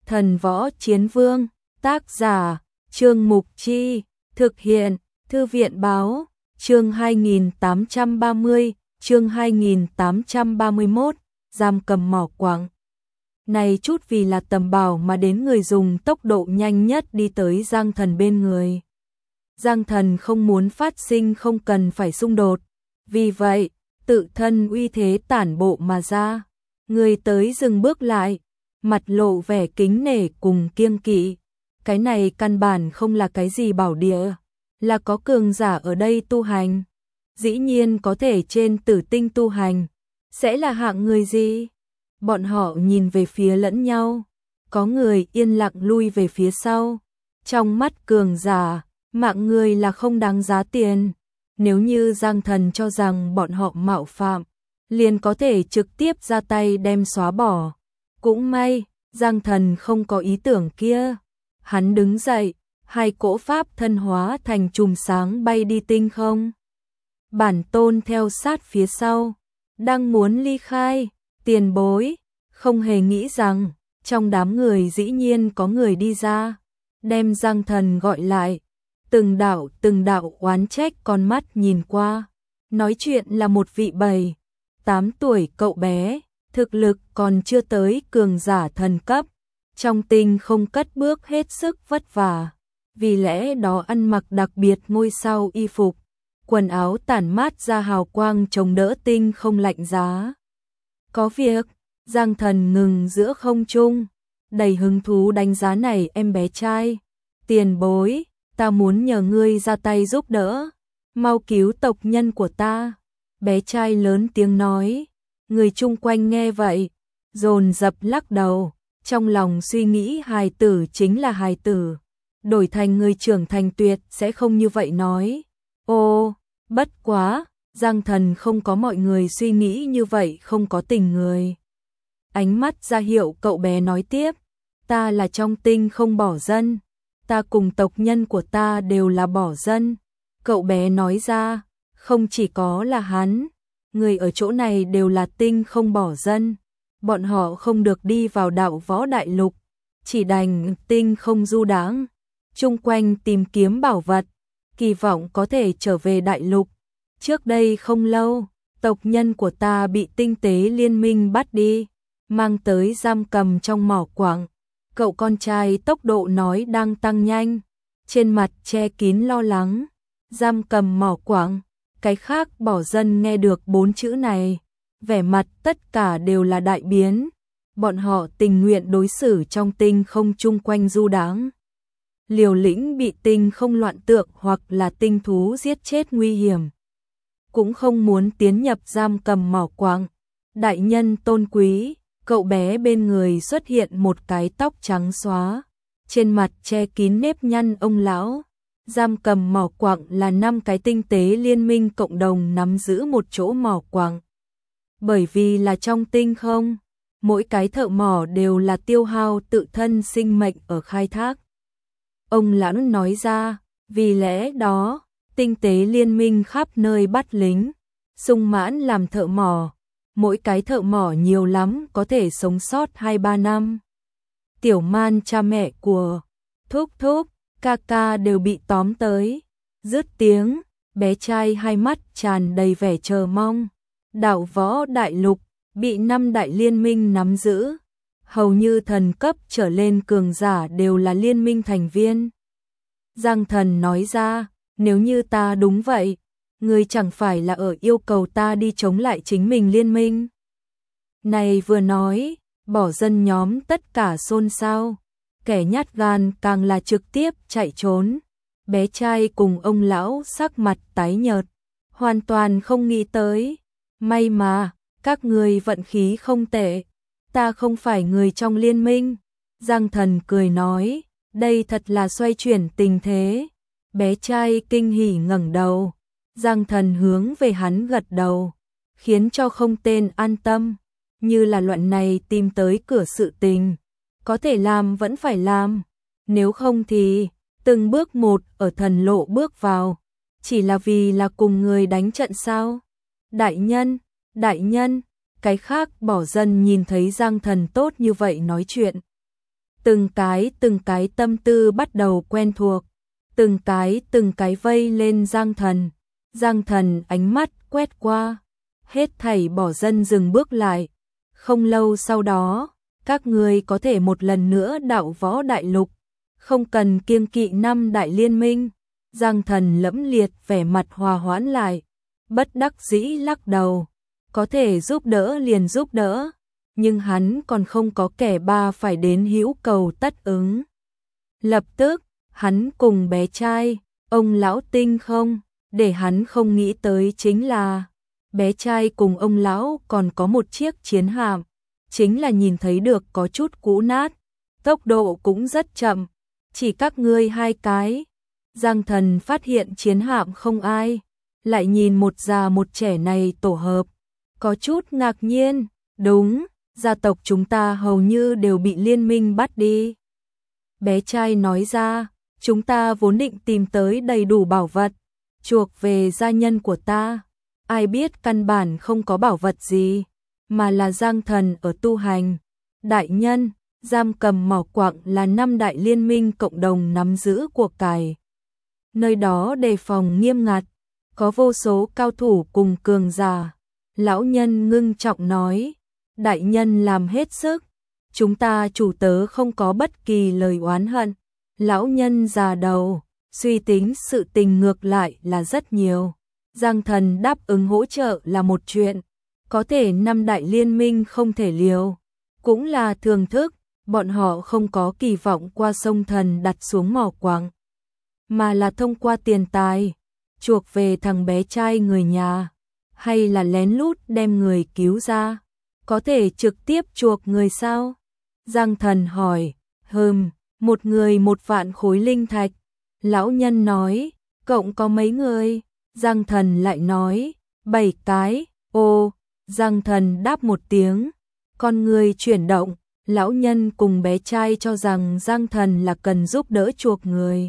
Thần Võ Chiến Vương, tác giả, Trương Mục Chi, thực hiện, Thư viện Báo, chương 2830, chương 2831, giam cầm mỏ quặng. Này chút vì là tầm bảo mà đến người dùng tốc độ nhanh nhất đi tới Giang Thần bên người. Giang Thần không muốn phát sinh không cần phải xung đột, vì vậy, tự thân uy thế tản bộ mà ra. Người tới dừng bước lại, mặt lộ vẻ kính nể cùng kiêng kỵ. Cái này căn bản không là cái gì bảo địa, là có cường giả ở đây tu hành. Dĩ nhiên có thể trên tử tinh tu hành, sẽ là hạng người gì? Bọn họ nhìn về phía lẫn nhau, có người yên lặng lui về phía sau. Trong mắt cường giả, mạng người là không đáng giá tiền. Nếu như Giang Thần cho rằng bọn họ mạo phạm, liền có thể trực tiếp ra tay đem xóa bỏ. Cũng may, Giang Thần không có ý tưởng kia. Hắn đứng dậy, hai cỗ pháp thân hóa thành chùm sáng bay đi tinh không. Bản Tôn theo sát phía sau, đang muốn ly khai, tiền bối, không hề nghĩ rằng, trong đám người dĩ nhiên có người đi ra, đem Giang Thần gọi lại, từng đạo oán trách con mắt nhìn qua, nói chuyện là một vị 7-8 tuổi cậu bé, thực lực còn chưa tới cường giả thần cấp, trong tinh không cất bước hết sức vất vả, vì lẽ đó ăn mặc đặc biệt ngôi sao y phục, quần áo tản mát ra hào quang chống đỡ tinh không lạnh giá. Có việc, Giang Thần ngừng giữa không trung, đầy hứng thú đánh giá này em bé trai. Tiền bối, ta muốn nhờ ngươi ra tay giúp đỡ, mau cứu tộc nhân của ta. Bé trai lớn tiếng nói, người chung quanh nghe vậy, dồn dập lắc đầu, trong lòng suy nghĩ hài tử chính là hài tử, đổi thành người trưởng thành tuyệt sẽ không như vậy nói. Ô, bất quá, Giang Thần không có mọi người suy nghĩ như vậy, không có tình người. Ánh mắt ra hiệu cậu bé nói tiếp, ta là trong tinh không bỏ dân, ta cùng tộc nhân của ta đều là bỏ dân. Cậu bé nói ra, không chỉ có là hắn, người ở chỗ này đều là tinh không bỏ dân, bọn họ không được đi vào đạo võ đại lục, chỉ đành tinh không du đãng, chung quanh tìm kiếm bảo vật, kỳ vọng có thể trở về đại lục. Trước đây không lâu, tộc nhân của ta bị tinh tế liên minh bắt đi, mang tới giam cầm trong mỏ quặng. Cậu con trai tốc độ nói đang tăng nhanh, trên mặt che kín lo lắng. Giam cầm mỏ quặng, cái khác bỏ dân nghe được 4 chữ này, vẻ mặt tất cả đều là đại biến. Bọn họ tình nguyện đối xử trong tinh không chung quanh du đãng, liều lĩnh bị tinh không loạn tượng hoặc là tinh thú giết chết nguy hiểm, cũng không muốn tiến nhập giam cầm mỏ quặng. Đại nhân tôn quý, cậu bé bên người xuất hiện một cái tóc trắng xóa, trên mặt che kín nếp nhăn ông lão. Giam cầm mỏ quặng là 5 cái tinh tế liên minh cộng đồng nắm giữ một chỗ mỏ quặng. Bởi vì là trong tinh không, mỗi cái thợ mỏ đều là tiêu hao tự thân sinh mệnh ở khai thác. Ông lão nói ra, vì lẽ đó, tinh tế liên minh khắp nơi bắt lính, sung mãn làm thợ mỏ. Mỗi cái thợ mỏ nhiều lắm có thể sống sót 2-3 năm. Tiểu Man cha mẹ của Thúc Thúc, ca đều bị tóm tới. Dứt tiếng, bé trai hai mắt tràn đầy vẻ chờ mong. Đạo võ đại lục, bị 5 đại liên minh nắm giữ. Hầu như thần cấp trở lên cường giả đều là liên minh thành viên. Giang Thần nói ra, nếu như ta đúng vậy, ngươi chẳng phải là ở yêu cầu ta đi chống lại chính mình liên minh. Này vừa nói, bỏ dân nhóm tất cả xôn xao, kẻ nhát gan càng là trực tiếp chạy trốn. Bé trai cùng ông lão sắc mặt tái nhợt, hoàn toàn không nghĩ tới. May mà, các người vận khí không tệ, ta không phải người trong liên minh. Giang Thần cười nói, đây thật là xoay chuyển tình thế. Bé trai kinh hỉ ngẩng đầu. Giang Thần hướng về hắn gật đầu, khiến cho không tên an tâm, như là loạn này tìm tới cửa sự tình, có thể làm vẫn phải làm, nếu không thì từng bước một ở thần lộ bước vào, chỉ là vì là cùng người đánh trận sao? Đại nhân, cái khác bỏ dân nhìn thấy Giang Thần tốt như vậy nói chuyện, từng cái tâm tư bắt đầu quen thuộc, từng cái vây lên Giang Thần. Giang Thần ánh mắt quét qua, hết thảy bỏ dân dừng bước lại. Không lâu sau đó, các ngươi có thể một lần nữa đạo võ đại lục, không cần kiêng kỵ 5 đại liên minh. Giang Thần lẫm liệt vẻ mặt hòa hoãn lại, bất đắc dĩ lắc đầu, có thể giúp đỡ liền giúp đỡ, nhưng hắn còn không có kẻ ba phải đến hữu cầu tất ứng. Lập tức, hắn cùng bé trai, ông lão Tinh không, để hắn không nghĩ tới chính là bé trai cùng ông lão còn có một chiếc chiến hạm, chính là nhìn thấy được có chút cũ nát, tốc độ cũng rất chậm, chỉ các ngươi 2 cái. Giang Thần phát hiện chiến hạm không ai, lại nhìn một già một trẻ này tổ hợp, có chút ngạc nhiên, đúng, gia tộc chúng ta hầu như đều bị liên minh bắt đi. Bé trai nói ra, chúng ta vốn định tìm tới đầy đủ bảo vật, chuộc về gia nhân của ta, ai biết căn bản không có bảo vật gì, mà là Giang Thần ở tu hành. Đại nhân, giam cầm mỏ quặng là 5 đại liên minh cộng đồng nắm giữ của cải. Nơi đó đề phòng nghiêm ngặt, có vô số cao thủ cùng cường giả. Lão nhân ngưng trọng nói, đại nhân làm hết sức, chúng ta chủ tớ không có bất kỳ lời oán hận. Lão nhân già đầu, suy tính sự tình ngược lại là rất nhiều. Giang Thần đáp ứng hỗ trợ là một chuyện, có thể 5 đại liên minh không thể liều, cũng là thường thức, bọn họ không có kỳ vọng qua sông Thần đặt xuống mỏ quặng, mà là thông qua tiền tài, chuộc về thằng bé trai người nhà, hay là lén lút đem người cứu ra, có thể trực tiếp chuộc người sao? Giang Thần hỏi, một người 1 vạn khối linh thạch. Lão nhân nói, cộng có mấy người? Giang Thần lại nói, 7 cái. Ô, Giang Thần đáp một tiếng, con người chuyển động, lão nhân cùng bé trai cho rằng Giang Thần là cần giúp đỡ chuộc người.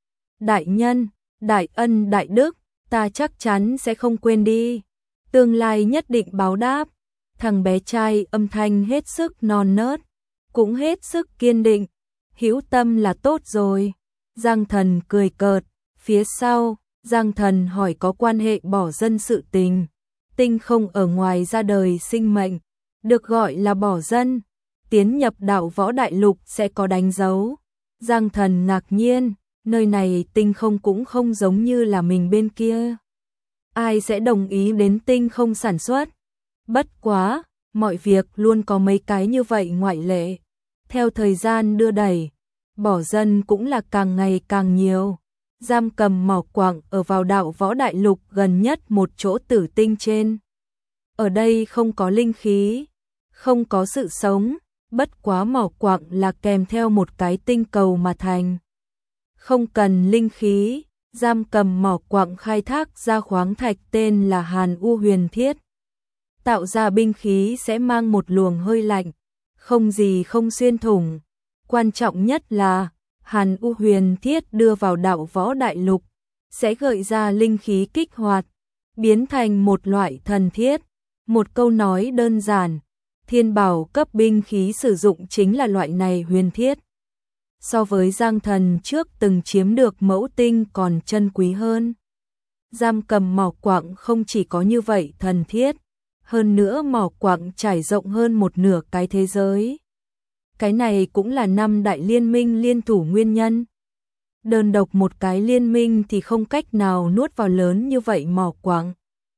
Đại nhân, đại ân đại đức, ta chắc chắn sẽ không quên đi, tương lai nhất định báo đáp. Thằng bé trai âm thanh hết sức non nớt, cũng hết sức kiên định, hữu tâm là tốt rồi. Giang Thần cười cợt, phía sau, Giang Thần hỏi có quan hệ bỏ dân sự tình. Tinh không ở ngoài ra đời sinh mệnh, được gọi là bỏ dân, tiến nhập đạo võ đại lục sẽ có đánh dấu. Giang Thần ngạc nhiên, nơi này tinh không cũng không giống như là mình bên kia. Ai sẽ đồng ý đến tinh không sản xuất? Bất quá, mọi việc luôn có mấy cái như vậy ngoại lệ. Theo thời gian đưa đẩy, bỏ dân cũng là càng ngày càng nhiều. Giam cầm mỏ quặng ở vào đạo võ đại lục gần nhất một chỗ tử tinh trên. Ở đây không có linh khí, không có sự sống, bất quá mỏ quặng là kèm theo một cái tinh cầu mà thành. Không cần linh khí, giam cầm mỏ quặng khai thác ra khoáng thạch tên là Hàn U Huyền Thiết. Tạo ra binh khí sẽ mang một luồng hơi lạnh, không gì không xuyên thủng. Quan trọng nhất là Hàn U Huyền Thiết đưa vào đạo võ đại lục, sẽ gợi ra linh khí kích hoạt, biến thành một loại thần thiết. Một câu nói đơn giản, thiên bảo cấp binh khí sử dụng chính là loại này huyền thiết. So với Giang Thần trước từng chiếm được mẫu tinh còn chân quý hơn. Giam cầm mỏ quặng không chỉ có như vậy thần thiết, hơn nữa mỏ quặng trải rộng hơn một nửa cái thế giới. Cái này cũng là 5 đại liên minh liên thủ nguyên nhân. Đơn độc một cái liên minh thì không cách nào nuốt vào lớn như vậy mỏ quặng.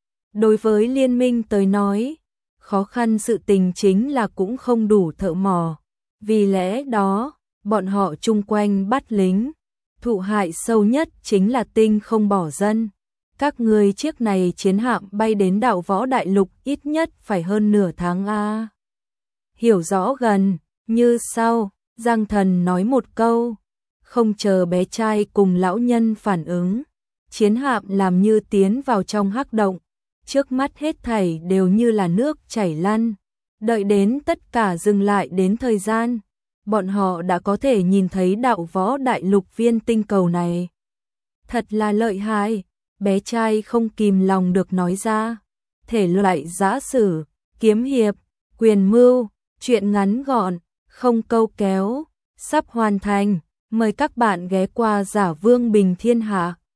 Đối với liên minh tới nói, khó khăn sự tình chính là cũng không đủ thợ mỏ. Vì lẽ đó, bọn họ chung quanh bắt lính. Thụ hại sâu nhất chính là tinh không bỏ dân. Các người chiếc này chiến hạm bay đến đạo võ đại lục ít nhất phải hơn nửa tháng a. Hiểu rõ gần, như sau, Giang Thần nói một câu, không chờ bé trai cùng lão nhân phản ứng. Chiến hạm làm như tiến vào trong hắc động, trước mắt hết thảy đều như là nước chảy lăn. Đợi đến tất cả dừng lại đến thời gian, bọn họ đã có thể nhìn thấy đạo võ đại lục viên tinh cầu này. Thật là lợi hại, bé trai không kìm lòng được nói ra. Thể loại giã sử, kiếm hiệp, quyền mưu, chuyện ngắn gọn, không câu kéo, sắp hoàn thành. Mời các bạn ghé qua Giả Vương Bình Thiên Hạ.